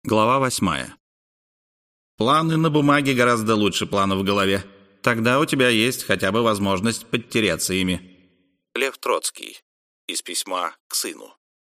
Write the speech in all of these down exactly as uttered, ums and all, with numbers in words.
Глава восьмая. Планы на бумаге гораздо лучше планов в голове. Тогда у тебя есть хотя бы возможность подтереться ими. Лев Троцкий. Из письма к сыну.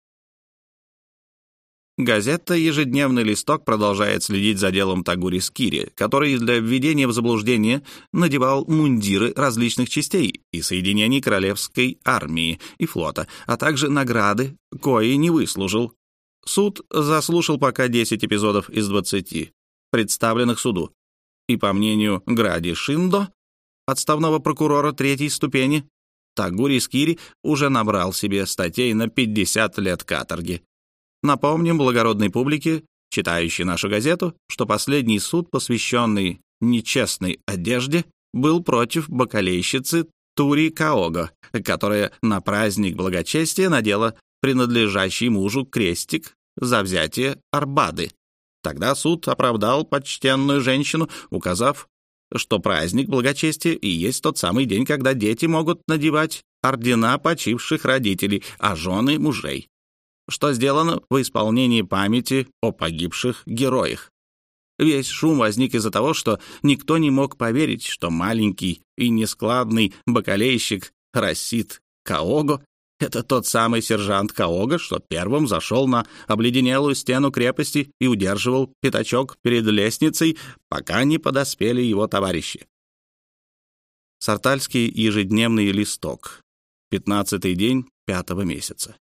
Газета «Ежедневный листок» продолжает следить за делом Тагури Скири, который для введения в заблуждение надевал мундиры различных частей и соединений королевской армии и флота, а также награды, кои не выслужил. Суд заслушал пока десять эпизодов из двадцати, представленных суду. И, по мнению Гради Шиндо, отставного прокурора третьей ступени, Тагури Скири уже набрал себе статей на пятьдесят лет каторги. Напомним благородной публике, читающей нашу газету, что последний суд, посвященный нечестной одежде, был против бакалейщицы Тури Каого, которая на праздник благочестия надела принадлежащий мужу крестик за взятие Арбады. Тогда суд оправдал почтенную женщину, указав, что праздник благочестия и есть тот самый день, когда дети могут надевать ордена почивших родителей, а жены — мужей, что сделано в исполнении памяти о погибших героях. Весь шум возник из-за того, что никто не мог поверить, что маленький и нескладный бакалейщик Расид Каого — это тот самый сержант Каого, что первым зашел на обледенелую стену крепости и удерживал пятачок перед лестницей, пока не подоспели его товарищи. Сартальский ежедневный листок. Пятнадцатый день пятого месяца.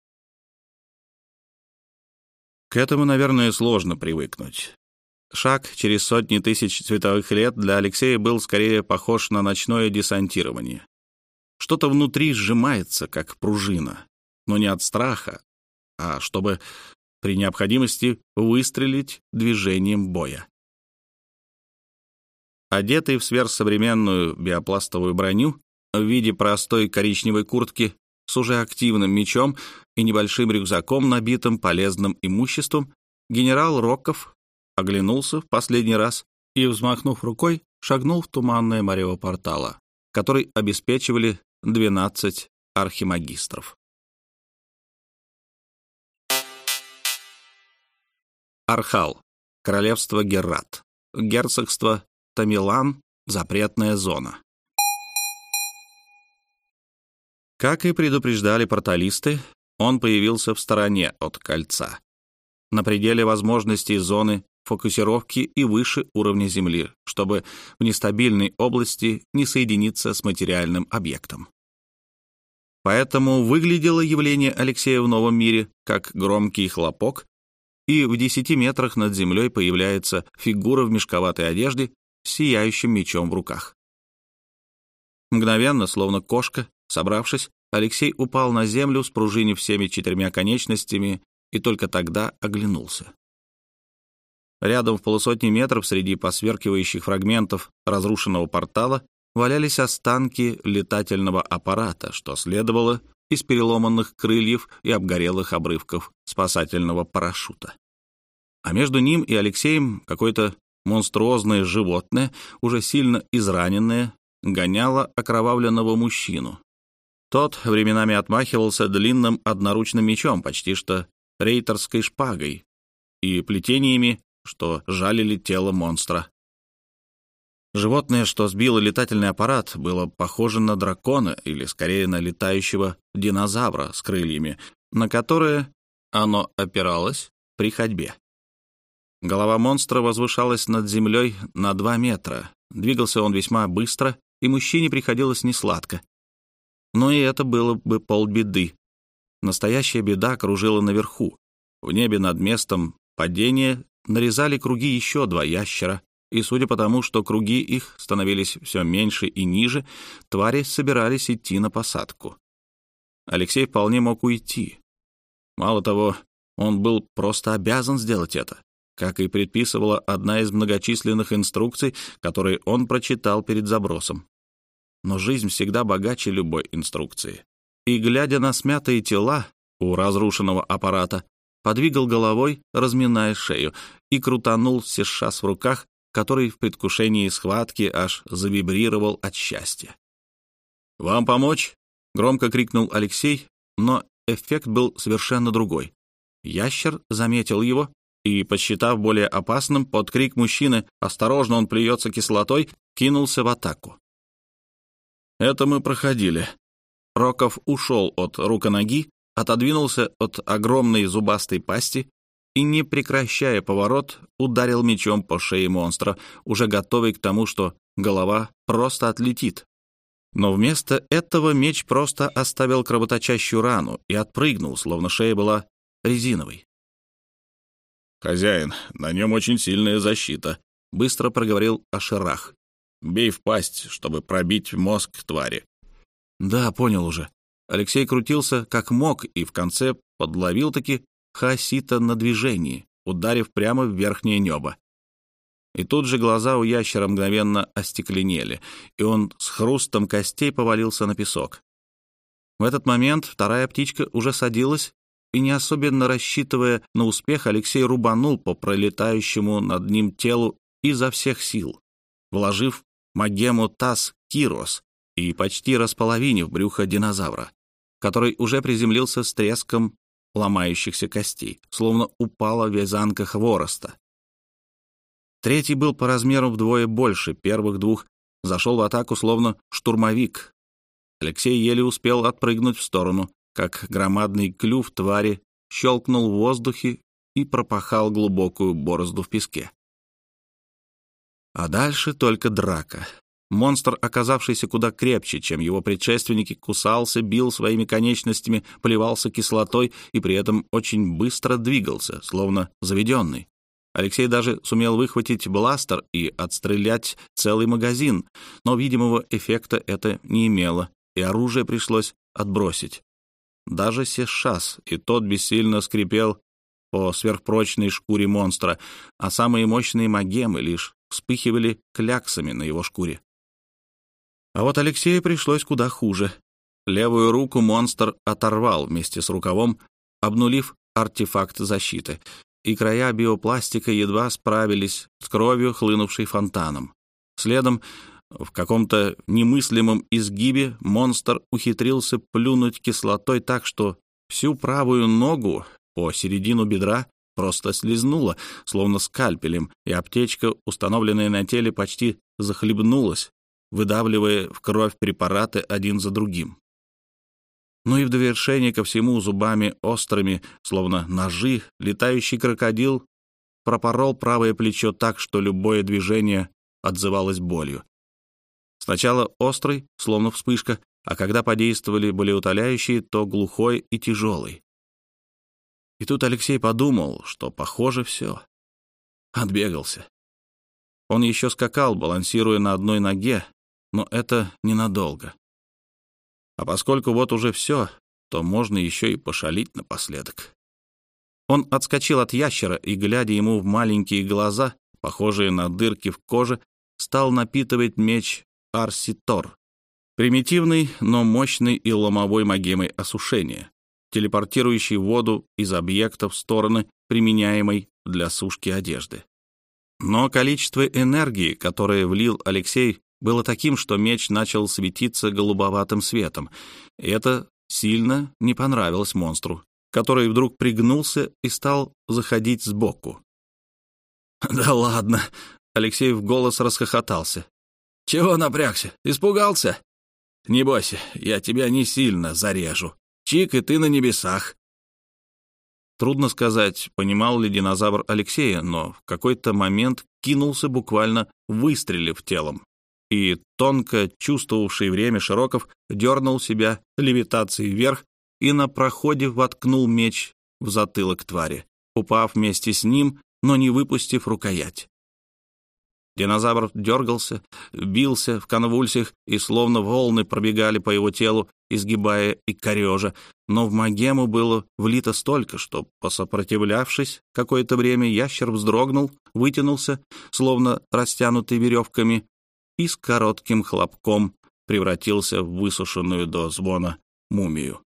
К этому, наверное, сложно привыкнуть. Шаг через сотни тысяч световых лет для Алексея был скорее похож на ночное десантирование. Что-то внутри сжимается, как пружина, но не от страха, а чтобы при необходимости выстрелить движением боя. Одетый в сверхсовременную биопластовую броню в виде простой коричневой куртки с уже активным мечом и небольшим рюкзаком, набитым полезным имуществом, генерал Рокков оглянулся в последний раз и, взмахнув рукой, шагнул в туманное марево портала, который обеспечивали двенадцать архимагистров. Архал. Королевство Герат. Герцогство Тамилан. Запретная зона. Как и предупреждали порталисты, он появился в стороне от кольца, на пределе возможностей зоны фокусировки и выше уровня Земли, чтобы в нестабильной области не соединиться с материальным объектом. Поэтому выглядело явление Алексея в новом мире как громкий хлопок, и в десяти метрах над землей появляется фигура в мешковатой одежде с сияющим мечом в руках. Мгновенно, словно кошка, собравшись, Алексей упал на землю, спружинив всеми четырьмя конечностями, и только тогда оглянулся. Рядом в полусотни метров среди посверкивающих фрагментов разрушенного портала валялись останки летательного аппарата, что следовало из переломанных крыльев и обгорелых обрывков спасательного парашюта. А между ним и Алексеем какое-то монструозное животное, уже сильно израненное, гоняло окровавленного мужчину. Тот временами отмахивался длинным одноручным мечом, почти что рейтерской шпагой, и плетениями, что жалили тело монстра. Животное, что сбило летательный аппарат, было похоже на дракона или, скорее, на летающего динозавра с крыльями, на которые оно опиралось при ходьбе. Голова монстра возвышалась над землей на два метра. Двигался он весьма быстро, и мужчине приходилось несладко. Но и это было бы полбеды. Настоящая беда кружила наверху. В небе над местом падения нарезали круги еще два ящера, и, судя по тому, что круги их становились все меньше и ниже, твари собирались идти на посадку. Алексей вполне мог уйти. Мало того, он был просто обязан сделать это, как и предписывала одна из многочисленных инструкций, которые он прочитал перед забросом. Но жизнь всегда богаче любой инструкции. И, глядя на смятые тела у разрушенного аппарата, подвигал головой, разминая шею, и крутанул сешас в руках, который в предвкушении схватки аж завибрировал от счастья. «Вам помочь?» — громко крикнул Алексей, но эффект был совершенно другой. Ящер заметил его и, посчитав более опасным, под крик мужчины «Осторожно, он плюется кислотой!» кинулся в атаку. Это мы проходили. Роков ушел от руконоги, отодвинулся от огромной зубастой пасти и, не прекращая поворот, ударил мечом по шее монстра, уже готовый к тому, что голова просто отлетит. Но вместо этого меч просто оставил кровоточащую рану и отпрыгнул, словно шея была резиновой. «Хозяин, на нем очень сильная защита», — быстро проговорил Ашерах. «Бей в пасть, чтобы пробить мозг твари». «Да, понял уже». Алексей крутился как мог и в конце подловил-таки хаосита на движении, ударив прямо в верхнее небо. И тут же глаза у ящера мгновенно остекленели, и он с хрустом костей повалился на песок. В этот момент вторая птичка уже садилась, и, не особенно рассчитывая на успех, Алексей рубанул по пролетающему над ним телу изо всех сил, вложив магему Тас Кирос и почти располовинив брюхо динозавра, который уже приземлился с треском ломающихся костей, словно упала вязанка хвороста. Третий был по размеру вдвое больше первых двух, зашел в атаку словно штурмовик. Алексей еле успел отпрыгнуть в сторону, как громадный клюв твари щелкнул в воздухе и пропахал глубокую борозду в песке. А дальше только драка. Монстр, оказавшийся куда крепче, чем его предшественники, кусался, бил своими конечностями, плевался кислотой и при этом очень быстро двигался, словно заведенный. Алексей даже сумел выхватить бластер и отстрелять целый магазин, но видимого эффекта это не имело, и оружие пришлось отбросить. Даже Сешас, и тот бессильно скрипел по сверхпрочной шкуре монстра, а самые мощные магемы лишь вспыхивали кляксами на его шкуре. А вот Алексею пришлось куда хуже. Левую руку монстр оторвал вместе с рукавом, обнулив артефакт защиты, и края биопластика едва справились с кровью, хлынувшей фонтаном. Следом, в каком-то немыслимом изгибе, монстр ухитрился плюнуть кислотой так, что всю правую ногу по середину бедра просто слезнула, словно скальпелем, и аптечка, установленная на теле, почти захлебнулась, выдавливая в кровь препараты один за другим. Ну и в довершение ко всему зубами острыми, словно ножи, летающий крокодил пропорол правое плечо так, что любое движение отзывалось болью. Сначала острый, словно вспышка, а когда подействовали болеутоляющие, то глухой и тяжелый. И тут Алексей подумал, что, похоже, все. Отбегался. Он еще скакал, балансируя на одной ноге, но это ненадолго. А поскольку вот уже все, то можно еще и пошалить напоследок. Он отскочил от ящера и, глядя ему в маленькие глаза, похожие на дырки в коже, стал напитывать меч Арситор, примитивный, но мощный и ломовой магемой осушения, телепортирующий воду из объекта в стороны, применяемой для сушки одежды. Но количество энергии, которое влил Алексей, было таким, что меч начал светиться голубоватым светом, и это сильно не понравилось монстру, который вдруг пригнулся и стал заходить сбоку. «Да ладно!» — Алексей в голос расхохотался. «Чего напрягся? Испугался? Не бойся, я тебя не сильно зарежу. Чик, и ты на небесах». Трудно сказать, понимал ли динозавр Алексея, но в какой-то момент кинулся, буквально выстрелив телом. И тонко чувствовавший время Широков дернул себя левитацией вверх и на проходе воткнул меч в затылок твари, упав вместе с ним, но не выпустив рукоять. Динозавр дергался, бился в конвульсиях, и словно волны пробегали по его телу, изгибая и корежа, но в магему было влито столько, что, посопротивлявшись какое-то время, ящер вздрогнул, вытянулся, словно растянутый веревками, и с коротким хлопком превратился в высушенную до звона мумию.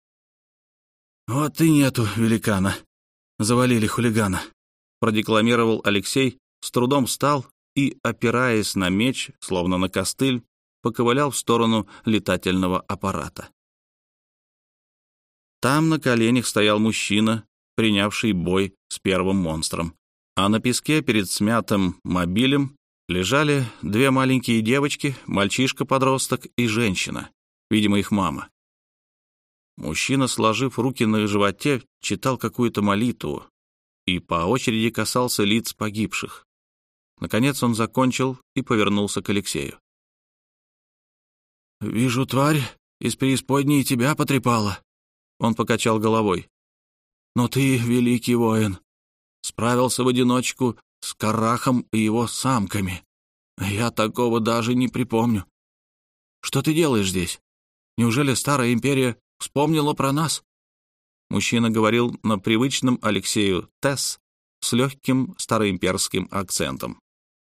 «Вот и нету великана. Завалили хулигана», — продекламировал Алексей, с трудом встал и, опираясь на меч, словно на костыль, поковылял в сторону летательного аппарата. Там на коленях стоял мужчина принявший бой с первым монстром. А на песке перед смятым мобилем лежали две маленькие девочки, мальчишка-подросток и женщина, видимо, их мама. Мужчина, сложив руки на животе, читал какую-то молитву и по очереди касался лиц погибших. Наконец он закончил и повернулся к Алексею. «Вижу, тварь из преисподней тебя потрепала», — он покачал головой. «Но ты великий воин, справился в одиночку с Карахом и его самками. Я такого даже не припомню. Что ты делаешь здесь? Неужели Старая Империя вспомнила про нас?» Мужчина говорил на привычном Алексею «тесс» с легким староимперским акцентом.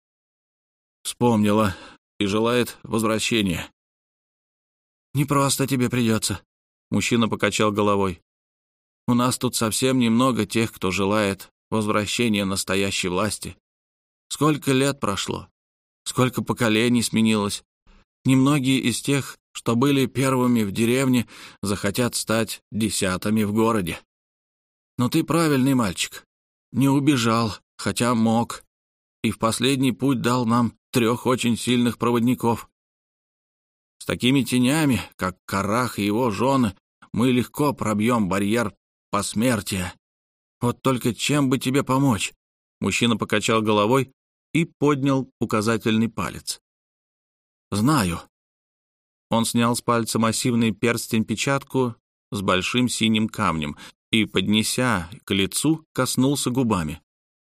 «Вспомнила и желает возвращения». «Не просто тебе придется», — мужчина покачал головой. «У нас тут совсем немного тех, кто желает возвращения настоящей власти. Сколько лет прошло, сколько поколений сменилось. Немногие из тех, что были первыми в деревне, захотят стать десятыми в городе. Но ты правильный мальчик, не убежал, хотя мог, и в последний путь дал нам трех очень сильных проводников. С такими тенями, как Карах и его жены, мы легко пробьем барьер посмертия. Вот только чем бы тебе помочь?» Мужчина покачал головой и поднял указательный палец. «Знаю». Он снял с пальца массивный перстень-печатку с большим синим камнем и, поднеся к лицу, коснулся губами.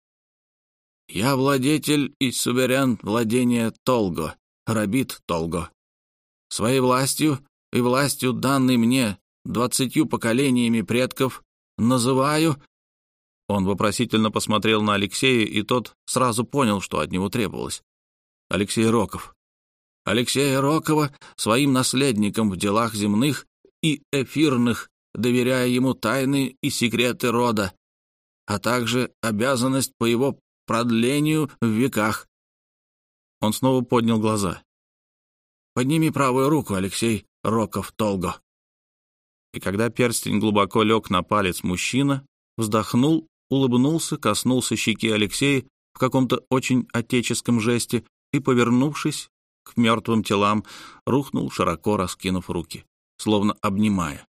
«Я владетель и суверен владения Толго, Рабит Толго. Своей властью и властью, данной мне двадцатью поколениями предков, называю...» Он вопросительно посмотрел на Алексея, и тот сразу понял, что от него требовалось. «Алексей Роков. Алексея Рокова своим наследником в делах земных и эфирных, доверяя ему тайны и секреты рода, а также обязанность по его продлению в веках». Он снова поднял глаза. «Подними правую руку, Алексей Роков Толго». И когда перстень глубоко лег на палец, мужчина вздохнул, улыбнулся, коснулся щеки Алексея в каком-то очень отеческом жесте и, повернувшись к мертвым телам, рухнул, широко раскинув руки, словно обнимая.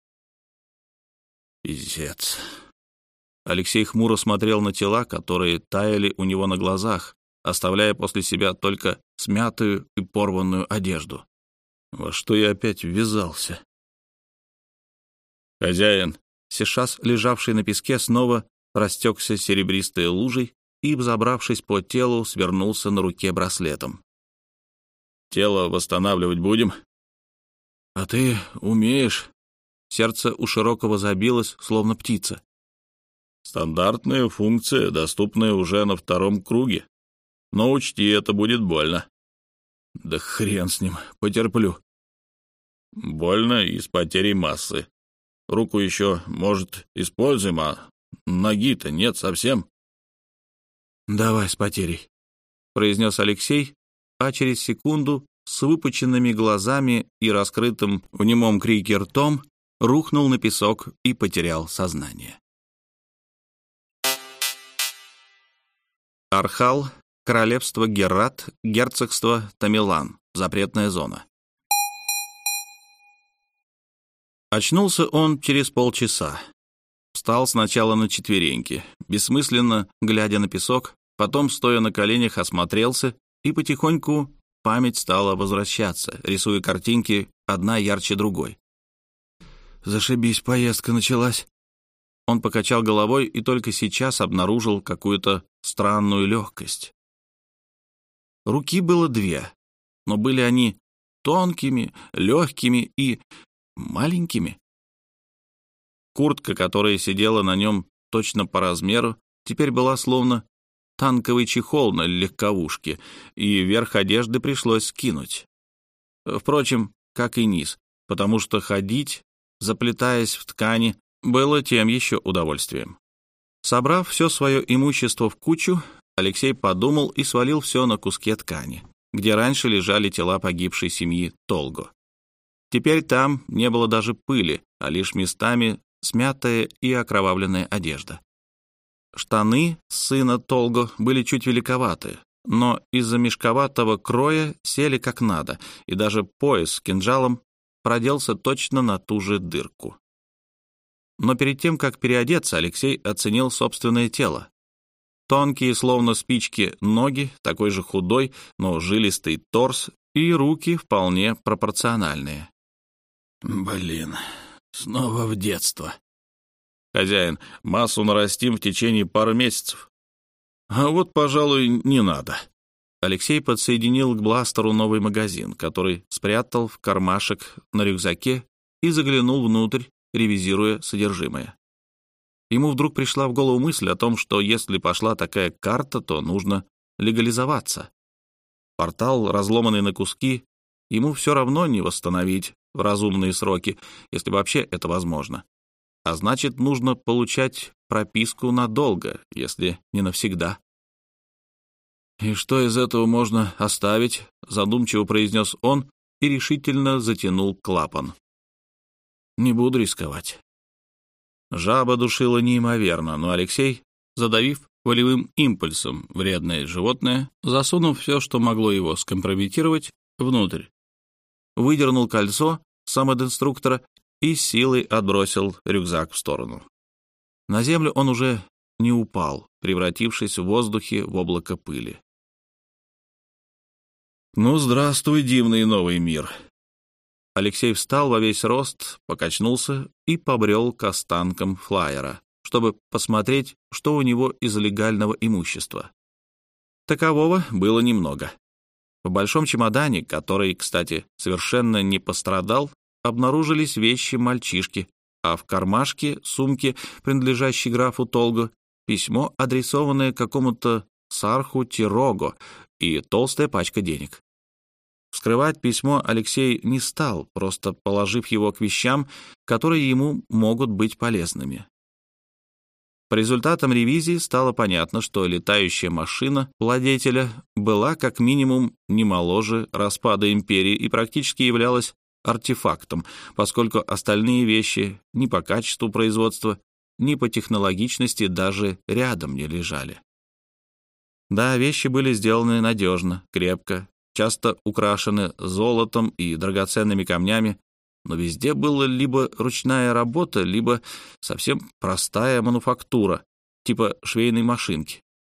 «Пиздец». Алексей хмуро смотрел на тела, которые таяли у него на глазах, оставляя после себя только смятую и порванную одежду. Во что я опять ввязался? «Хозяин!» Сешас, лежавший на песке, снова растекся серебристой лужей и, взобравшись по телу, свернулся на руке браслетом. «Тело восстанавливать будем?» «А ты умеешь?» Сердце у Широкого забилось, словно птица. «Стандартная функция, доступная уже на втором круге. Но учти, это будет больно». «Да хрен с ним, потерплю». «Больно и с потерей массы. Руку еще, может, используем, а ноги-то нет совсем». «Давай с потерей», — произнес Алексей, а через секунду с выпученными глазами и раскрытым в немом крике ртом рухнул на песок и потерял сознание. Архал, королевство Герат, герцогство Тамилан, запретная зона. Очнулся он через полчаса. Встал сначала на четвереньки, бессмысленно глядя на песок, потом, стоя на коленях, осмотрелся, и потихоньку память стала возвращаться, рисуя картинки, одна ярче другой. «Зашибись, поездка началась». Он покачал головой и только сейчас обнаружил какую-то странную легкость. Руки было две, но были они тонкими, легкими и маленькими. Куртка, которая сидела на нем точно по размеру, теперь была словно танковый чехол на легковушке, и верх одежды пришлось скинуть. Впрочем, как и низ, потому что ходить, заплетаясь в ткани, было тем еще удовольствием. Собрав все свое имущество в кучу, Алексей подумал и свалил все на куске ткани, где раньше лежали тела погибшей семьи Толго. Теперь там не было даже пыли, а лишь местами смятая и окровавленная одежда. Штаны сына Толго были чуть великоваты, но из-за мешковатого кроя сели как надо, и даже пояс с кинжалом проделся точно на ту же дырку. Но перед тем, как переодеться, Алексей оценил собственное тело. Тонкие, словно спички, ноги, такой же худой, но жилистый торс и руки вполне пропорциональные. «Блин, снова в детство». «Хозяин, массу нарастим в течение пары месяцев». «А вот, пожалуй, не надо». Алексей подсоединил к бластеру новый магазин, который спрятал в кармашек на рюкзаке и заглянул внутрь, ревизируя содержимое. Ему вдруг пришла в голову мысль о том, что если пошла такая карта, то нужно легализоваться. Портал, разломанный на куски, ему все равно не восстановить в разумные сроки, если вообще это возможно. А значит, нужно получать прописку надолго, если не навсегда. «И что из этого можно оставить?» — задумчиво произнес он и решительно затянул клапан. «Не буду рисковать». Жаба душила неимоверно, но Алексей, задавив волевым импульсом вредное животное, засунув все, что могло его скомпрометировать, внутрь, выдернул кольцо самодинструктора и силой отбросил рюкзак в сторону. На землю он уже не упал, превратившись в воздухе в облако пыли. «Ну, здравствуй, дивный новый мир!» Алексей встал во весь рост, покачнулся и побрел к останкам флайера, чтобы посмотреть, что у него из легального имущества. Такового было немного. В большом чемодане, который, кстати, совершенно не пострадал, обнаружились вещи мальчишки, а в кармашке сумки, принадлежащей графу Толго, письмо, адресованное какому-то Сарху Тирого, и толстая пачка денег. Вскрывать письмо Алексей не стал, просто положив его к вещам, которые ему могут быть полезными. По результатам ревизии стало понятно, что летающая машина владельца была как минимум не моложе распада империи и практически являлась артефактом, поскольку остальные вещи ни по качеству производства, ни по технологичности даже рядом не лежали. Да, вещи были сделаны надежно, крепко, часто украшены золотом и драгоценными камнями, но везде была либо ручная работа, либо совсем простая мануфактура, типа швейной машинки.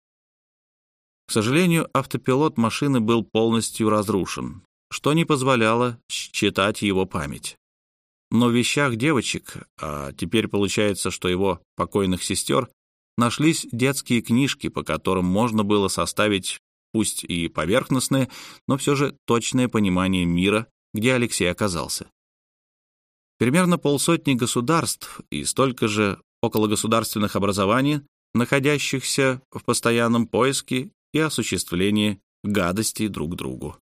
К сожалению, автопилот машины был полностью разрушен, что не позволяло считать его память. Но в вещах девочек, а теперь получается, что его покойных сестер, нашлись детские книжки, по которым можно было составить, пусть и поверхностное, но все же точное понимание мира, где Алексей оказался. Примерно полсотни государств и столько же окологосударственных образований, находящихся в постоянном поиске и осуществлении гадостей друг другу.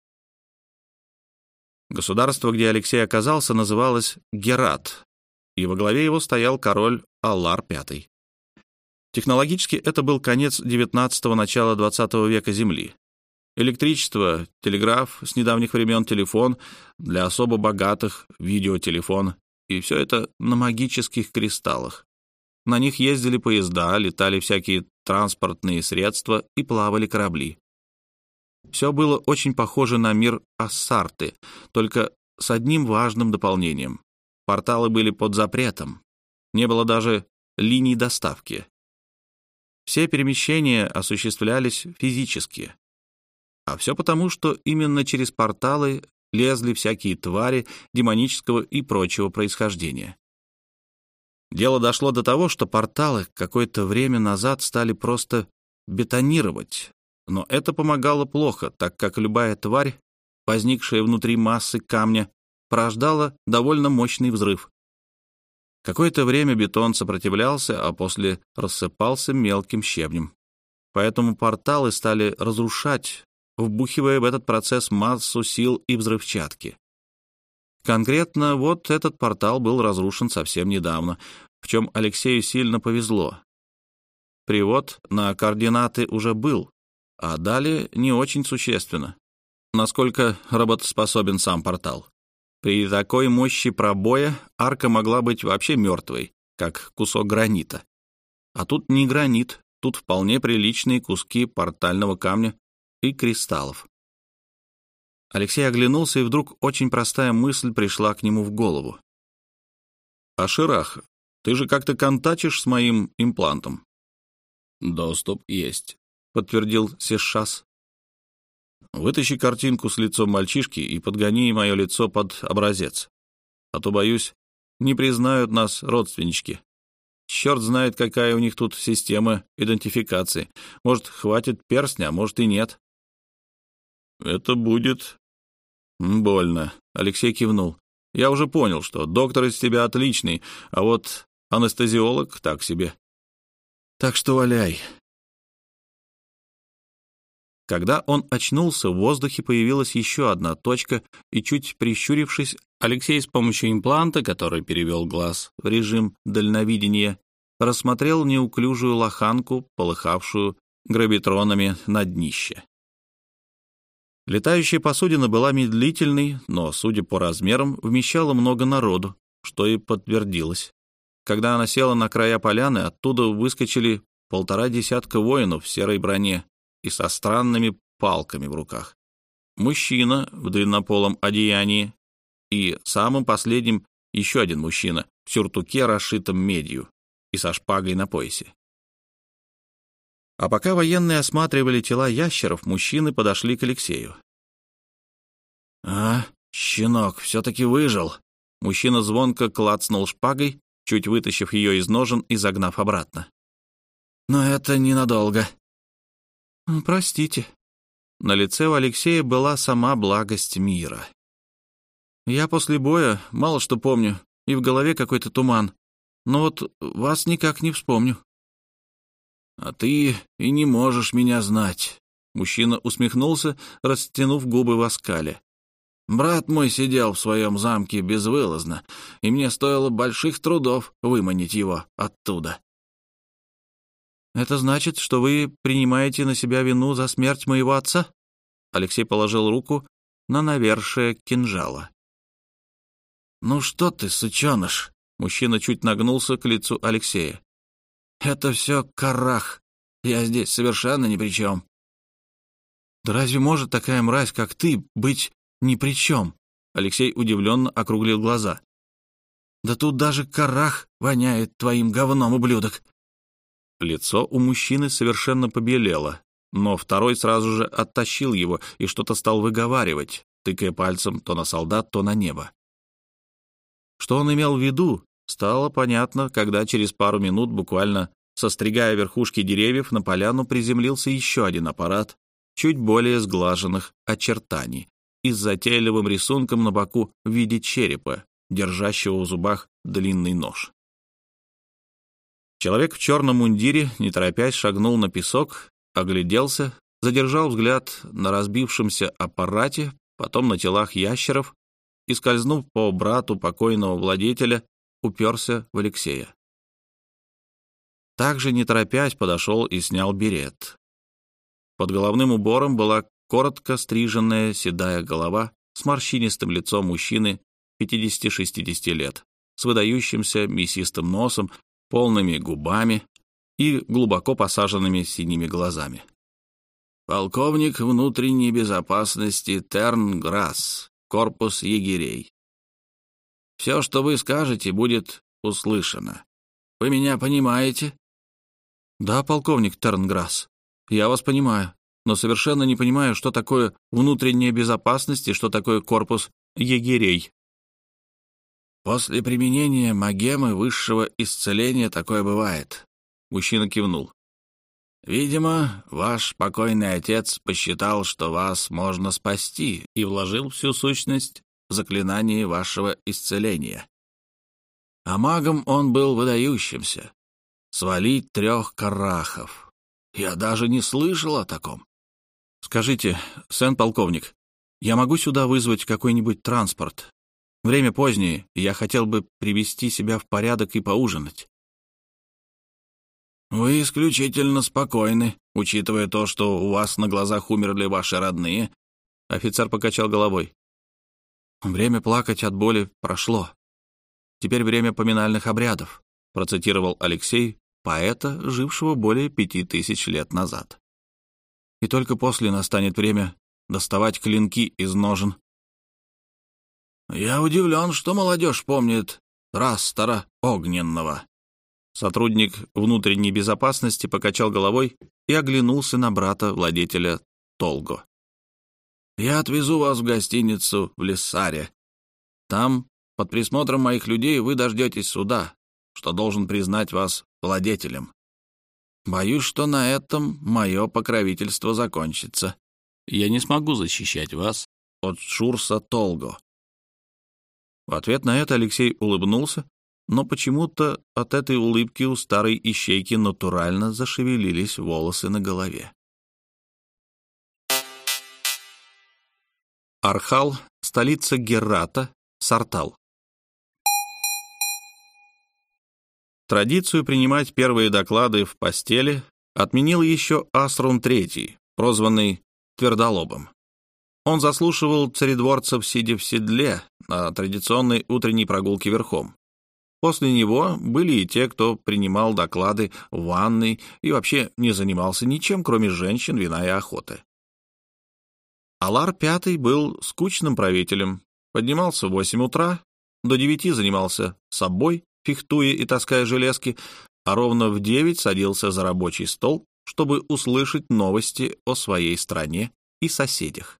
Государство, где Алексей оказался, называлось Герат, и во главе его стоял король Аллар Пятый. Технологически это был конец девятнадцатого, начало двадцатого века Земли. Электричество, телеграф, с недавних времен телефон, для особо богатых видеотелефон, и все это на магических кристаллах. На них ездили поезда, летали всякие транспортные средства и плавали корабли. Все было очень похоже на мир Ассарты, только с одним важным дополнением. Порталы были под запретом, не было даже линий доставки. Все перемещения осуществлялись физически. А все потому, что именно через порталы лезли всякие твари демонического и прочего происхождения. Дело дошло до того, что порталы какое-то время назад стали просто бетонировать, но это помогало плохо, так как любая тварь, возникшая внутри массы камня, порождала довольно мощный взрыв. Какое-то время бетон сопротивлялся, а после рассыпался мелким щебнем. Поэтому порталы стали разрушать, вбухивая в этот процесс массу сил и взрывчатки. Конкретно вот этот портал был разрушен совсем недавно, в чем Алексею сильно повезло. Привод на координаты уже был, а далее не очень существенно, насколько работоспособен сам портал. При такой мощи пробоя арка могла быть вообще мертвой, как кусок гранита. А тут не гранит, тут вполне приличные куски портального камня и кристаллов. Алексей оглянулся, и вдруг очень простая мысль пришла к нему в голову. «А Ширах, ты же как-то контачишь с моим имплантом?» «Доступ есть», — подтвердил Сешшас. «Вытащи картинку с лицом мальчишки и подгони мое лицо под образец. А то, боюсь, не признают нас родственнички. Черт знает, какая у них тут система идентификации. Может, хватит перстня, а может и нет». «Это будет больно», — Алексей кивнул. «Я уже понял, что доктор из тебя отличный, а вот анестезиолог так себе. Так что валяй». Когда он очнулся, в воздухе появилась еще одна точка, и, чуть прищурившись, Алексей с помощью импланта, который перевел глаз в режим дальновидения, рассмотрел неуклюжую лоханку, полыхавшую гравитронами на днище. Летающая посудина была медлительной, но, судя по размерам, вмещала много народу, что и подтвердилось. Когда она села на края поляны, оттуда выскочили полтора десятка воинов в серой броне и со странными палками в руках. Мужчина в длиннополом одеянии и самым последним еще один мужчина в сюртуке, расшитом медью, и со шпагой на поясе. А пока военные осматривали тела ящеров, мужчины подошли к Алексею. «А, щенок все-таки выжил!» Мужчина звонко клацнул шпагой, чуть вытащив ее из ножен и загнав обратно. «Но это ненадолго». «Простите». На лице у Алексея была сама благость мира. «Я после боя мало что помню, и в голове какой-то туман, но вот вас никак не вспомню». «А ты и не можешь меня знать», — мужчина усмехнулся, растянув губы в оскале. «Брат мой сидел в своем замке безвылазно, и мне стоило больших трудов выманить его оттуда». «Это значит, что вы принимаете на себя вину за смерть моего отца?» Алексей положил руку на навершие кинжала. «Ну что ты, сученыш?» Мужчина чуть нагнулся к лицу Алексея. «Это все Карах. Я здесь совершенно ни при чем». «Да разве может такая мразь, как ты, быть ни при чем?» Алексей удивленно округлил глаза. «Да тут даже Карах воняет твоим говном, ублюдок». Лицо у мужчины совершенно побелело, но второй сразу же оттащил его и что-то стал выговаривать, тыкая пальцем то на солдат, то на небо. Что он имел в виду, стало понятно, когда через пару минут, буквально состригая верхушки деревьев, на поляну приземлился еще один аппарат чуть более сглаженных очертаний и с затейливым рисунком на боку в виде черепа, держащего в зубах длинный нож. Человек в черном мундире, не торопясь, шагнул на песок, огляделся, задержал взгляд на разбившемся аппарате, потом на телах ящеров и, скользнув по брату покойного владетеля, уперся в Алексея. Также, не торопясь, подошел и снял берет. Под головным убором была коротко стриженная седая голова с морщинистым лицом мужчины пятидесяти-шестидесяти лет, с выдающимся мясистым носом, полными губами и глубоко посаженными синими глазами. «Полковник внутренней безопасности Терн Грасс, корпус егерей. Все, что вы скажете, будет услышано. Вы меня понимаете?» «Да, полковник Терн Грасс, я вас понимаю, но совершенно не понимаю, что такое внутренняя безопасность и что такое корпус егерей». «После применения магемы высшего исцеления такое бывает», — мужчина кивнул. «Видимо, ваш покойный отец посчитал, что вас можно спасти, и вложил всю сущность в заклинание вашего исцеления. А магом он был выдающимся. Свалить трех карахов. Я даже не слышал о таком». «Скажите, сэн-полковник, я могу сюда вызвать какой-нибудь транспорт? Время позднее, и я хотел бы привести себя в порядок и поужинать». «Вы исключительно спокойны, учитывая то, что у вас на глазах умерли ваши родные», — офицер покачал головой. «Время плакать от боли прошло. Теперь время поминальных обрядов. процитировал Алексей поэта, жившего более пяти тысяч лет назад. И только после настанет время доставать клинки из ножен. Я удивлен, что молодежь помнит Растора Огненного. Сотрудник внутренней безопасности покачал головой и оглянулся на брата-владетеля Толго. Я отвезу вас в гостиницу в Лиссаре. Там, под присмотром моих людей, вы дождетесь суда, что должен признать вас владетелем. Боюсь, что на этом мое покровительство закончится. Я не смогу защищать вас от Шурса Толго. В ответ на это Алексей улыбнулся, но почему-то от этой улыбки у старой ищейки натурально зашевелились волосы на голове. Архал, столица Герата, Сартал. Традицию принимать первые доклады в постели отменил еще Асрун третий, прозванный Твердолобым. Он заслушивал царедворцев, сидя в седле, на традиционной утренней прогулке верхом. После него были и те, кто принимал доклады в ванной и вообще не занимался ничем, кроме женщин, вина и охоты. Алар пятый был скучным правителем, поднимался в восемь утра, до девяти занимался собой, фехтуя и таская железки, а ровно в девять садился за рабочий стол, чтобы услышать новости о своей стране и соседях.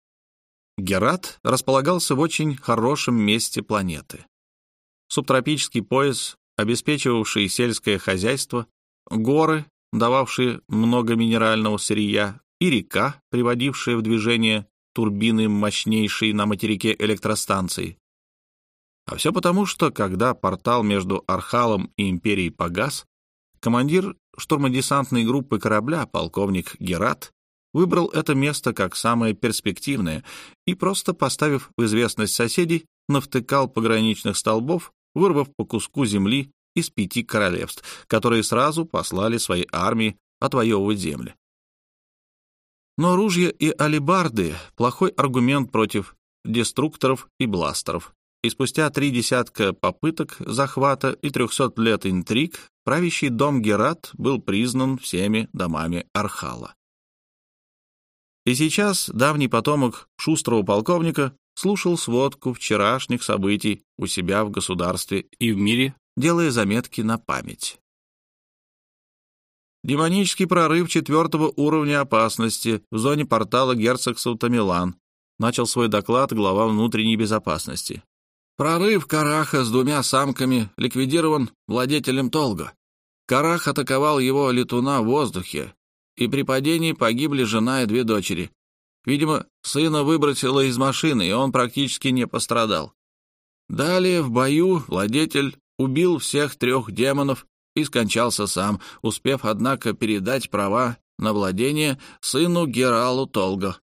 Герат располагался в очень хорошем месте планеты. Субтропический пояс, обеспечивавший сельское хозяйство, горы, дававшие много минерального сырья, и река, приводившая в движение турбины мощнейшей на материке электростанции. А все потому, что когда портал между Архалом и Империей погас, командир штурмодесантной группы корабля, полковник Герат, выбрал это место как самое перспективное и, просто поставив в известность соседей, навтыкал пограничных столбов, вырвав по куску земли из пяти королевств, которые сразу послали свои армии отвоевывать земли. Но ружья и алебарды — плохой аргумент против деструкторов и бластеров, и спустя три десятка попыток захвата и трехсот лет интриг правящий дом Герат был признан всеми домами Архала. И сейчас давний потомок шустрого полковника слушал сводку вчерашних событий у себя в государстве и в мире, делая заметки на память. Демонический прорыв четвертого уровня опасности в зоне портала герцогства Тамилан, начал свой доклад глава внутренней безопасности. Прорыв Караха с двумя самками ликвидирован владетелем Толго. Карах атаковал его летуна в воздухе, и при падении погибли жена и две дочери. Видимо, сына выбросило из машины, и он практически не пострадал. Далее в бою владетель убил всех трех демонов и скончался сам, успев, однако, передать права на владение сыну Гералу Толго.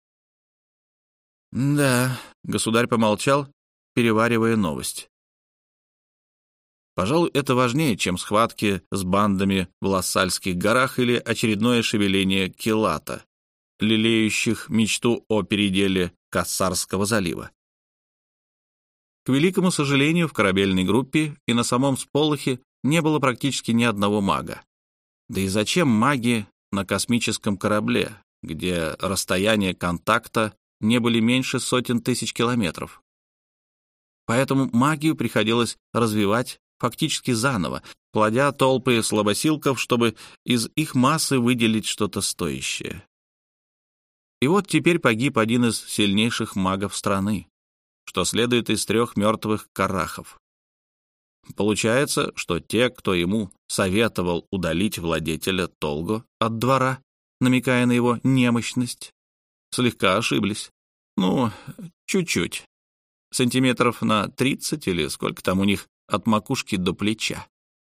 «Да», — государь помолчал, переваривая новость. Пожалуй, это важнее, чем схватки с бандами в Лассальских горах или очередное шевеление Келата, лелеющих мечту о переделе Кассарского залива. К великому сожалению, в корабельной группе и на самом сполохе не было практически ни одного мага. Да и зачем маги на космическом корабле, где расстояния контакта не были меньше сотен тысяч километров? Поэтому магию приходилось развивать фактически заново, плодя толпы слабосилков, чтобы из их массы выделить что-то стоящее. И вот теперь погиб один из сильнейших магов страны, что следует из трех мертвых карахов. Получается, что те, кто ему советовал удалить владетеля Толго от двора, намекая на его немощность, слегка ошиблись. Ну, чуть-чуть. Сантиметров на тридцать или сколько там у них от макушки до плеча.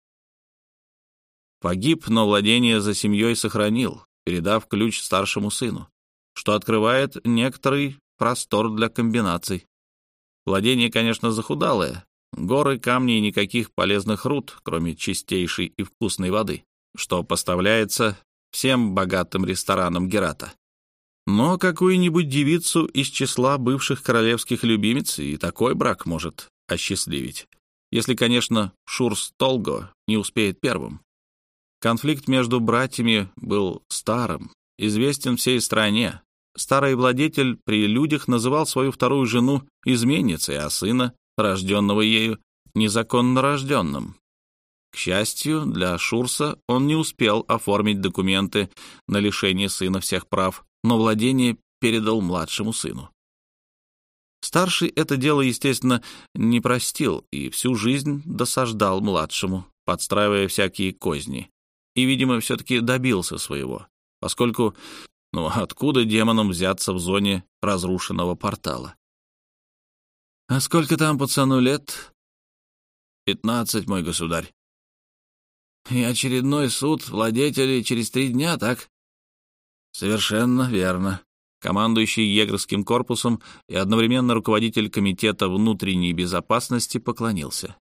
Погиб, но владение за семьей сохранил, передав ключ старшему сыну, что открывает некоторый простор для комбинаций. Владение, конечно, захудалое. Горы, камни и никаких полезных руд, кроме чистейшей и вкусной воды, что поставляется всем богатым ресторанам Герата. Но какую-нибудь девицу из числа бывших королевских любимец и такой брак может осчастливить, Если, конечно, Шурс Толго не успеет первым. Конфликт между братьями был старым, известен всей стране. Старый владетель при людях называл свою вторую жену изменницей, а сына, рожденного ею, незаконно рожденным. К счастью, для Шурса он не успел оформить документы на лишение сына всех прав, но владение передал младшему сыну. Старший это дело, естественно, не простил и всю жизнь досаждал младшему, подстраивая всякие козни. И, видимо, все-таки добился своего, поскольку, ну, откуда демонам взяться в зоне разрушенного портала? — А сколько там пацану лет? — Пятнадцать, мой государь. — И очередной суд владетелей через три дня, так? — Совершенно верно. Командующий егерским корпусом и одновременно руководитель комитета внутренней безопасности поклонился.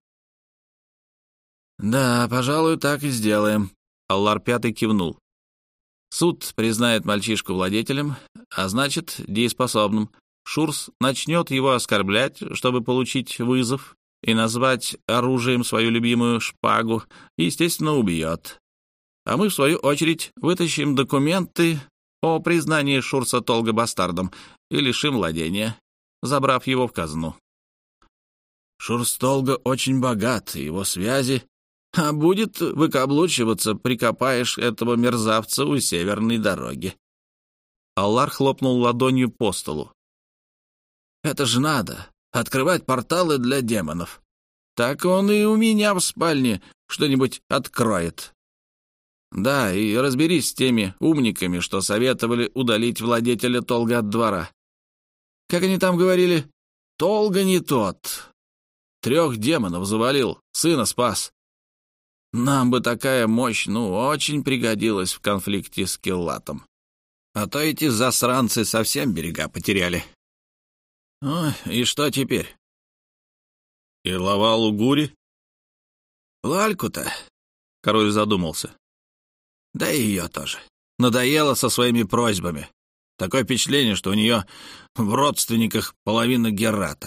«Да, пожалуй, так и сделаем», — Аллар Пятый кивнул. «Суд признает мальчишку владетелем, а значит, дееспособным. Шурс начнет его оскорблять, чтобы получить вызов, и назвать оружием свою любимую шпагу, и, естественно, убьет. А мы, в свою очередь, вытащим документы о признании Шурса Толго бастардом и лишим владения, забрав его в казну. Шурс Толго очень богат, и его связи, а будет выкаблучиваться, прикопаешь этого мерзавца у северной дороги». Аллар хлопнул ладонью по столу. «Это же надо, открывать порталы для демонов. Так он и у меня в спальне что-нибудь откроет. Да, и разберись с теми умниками, что советовали удалить владетеля Толго от двора. Как они там говорили? Толго не тот. Трех демонов завалил, сына спас. Нам бы такая мощь, ну, очень пригодилась в конфликте с Келлатом. А то эти засранцы совсем берега потеряли. Ой, и что теперь? И Лавалу Гури? Лальку-то? Король задумался. Да и ее тоже. Надоело со своими просьбами. Такое впечатление, что у нее в родственниках половина Герата.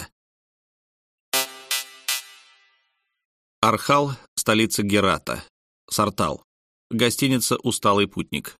Архал — столица Герата. Сартал. Гостиница «Усталый путник».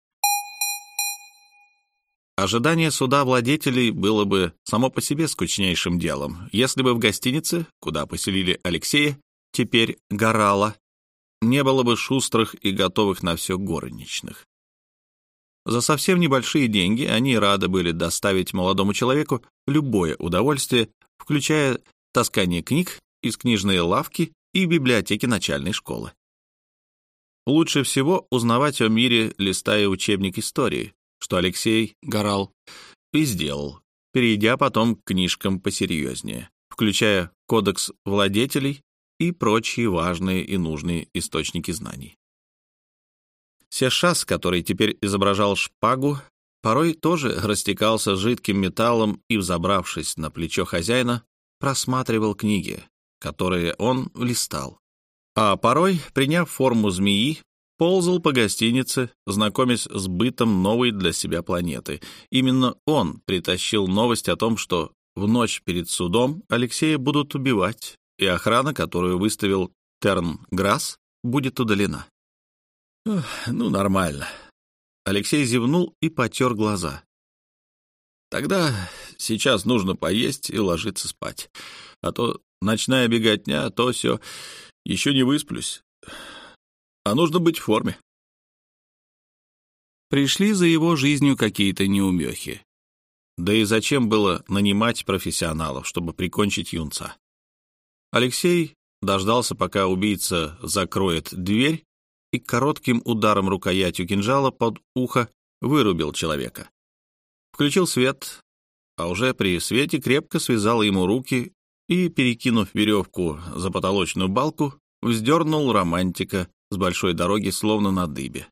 Ожидание суда владетелей было бы само по себе скучнейшим делом, если бы в гостинице, куда поселили Алексея, теперь Горала, не было бы шустрых и готовых на все горничных. За совсем небольшие деньги они рады были доставить молодому человеку любое удовольствие, включая таскание книг из книжной лавки и библиотеки начальной школы. Лучше всего узнавать о мире, листая учебник истории, что Алексей Горал и сделал, перейдя потом к книжкам посерьезнее, включая кодекс владетелей и прочие важные и нужные источники знаний. Сешас, который теперь изображал шпагу, порой тоже растекался жидким металлом и, взобравшись на плечо хозяина, просматривал книги, которые он листал. А порой, приняв форму змеи, ползал по гостинице, знакомясь с бытом новой для себя планеты. Именно он притащил новость о том, что в ночь перед судом Алексея будут убивать, и охрана, которую выставил Терн Грасс, будет удалена. Ну, нормально. Алексей зевнул и потер глаза. Тогда сейчас нужно поесть и ложиться спать. А то ночная беготня, то все, еще не высплюсь. А нужно быть в форме. Пришли за его жизнью какие-то неумехи. Да и зачем было нанимать профессионалов, чтобы прикончить юнца? Алексей дождался, пока убийца закроет дверь, и коротким ударом рукоятью кинжала под ухо вырубил человека. Включил свет, а уже при свете крепко связал ему руки и, перекинув веревку за потолочную балку, вздернул романтика с большой дороги, словно на дыбе.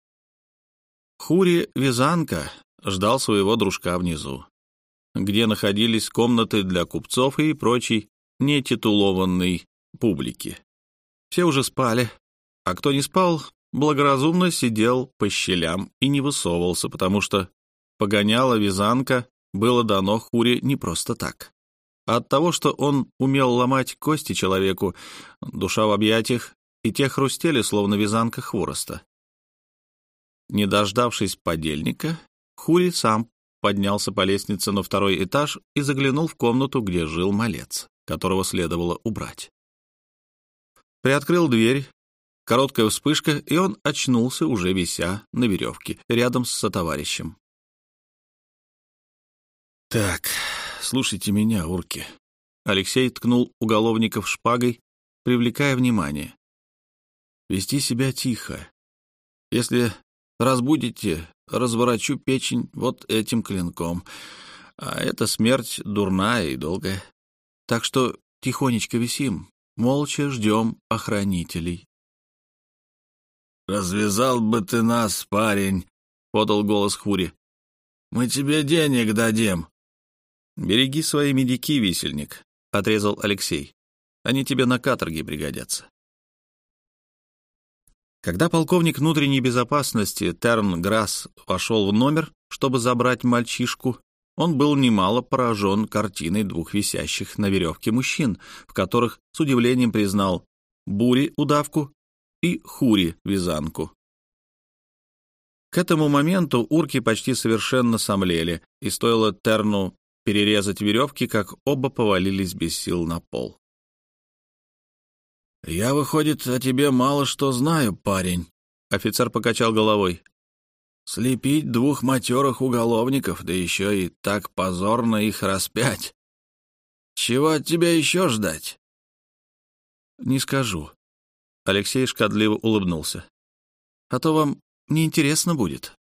Хури Вязанка ждал своего дружка внизу, где находились комнаты для купцов и прочей нетитулованной публики. Все уже спали, а кто не спал, благоразумно сидел по щелям и не высовывался, потому что погоняло Вязанка было дано Хури не просто так. а от того, что он умел ломать кости человеку, душа в объятиях, и те хрустели, словно вязанка хвороста. Не дождавшись подельника, Хури сам поднялся по лестнице на второй этаж и заглянул в комнату, где жил малец, которого следовало убрать. Приоткрыл дверь, короткая вспышка, и он очнулся, уже вися на веревке, рядом с сотоварищем. «Так, слушайте меня, урки». Алексей ткнул уголовников шпагой, привлекая внимание. «Вести себя тихо. Если разбудите, разворочу печень вот этим клинком. А эта смерть дурная и долгая. Так что тихонечко висим, молча ждем охранителей». «Развязал бы ты нас, парень», — подал голос Хури. «Мы тебе денег дадим». «Береги свои медики, висельник», — отрезал Алексей. «Они тебе на каторге пригодятся». Когда полковник внутренней безопасности Терн Грасс вошел в номер, чтобы забрать мальчишку, он был немало поражен картиной двух висящих на веревке мужчин, в которых с удивлением признал Бури удавку и Хури вязанку. К этому моменту урки почти совершенно сомлели, и стоило Терну перерезать веревки, как оба повалились без сил на пол. «Я, выходит, о тебе мало что знаю, парень», — офицер покачал головой. «Слепить двух матерых уголовников, да еще и так позорно их распять. Чего от тебя еще ждать?» «Не скажу», — Алексей шкодливо улыбнулся. «А то вам неинтересно будет».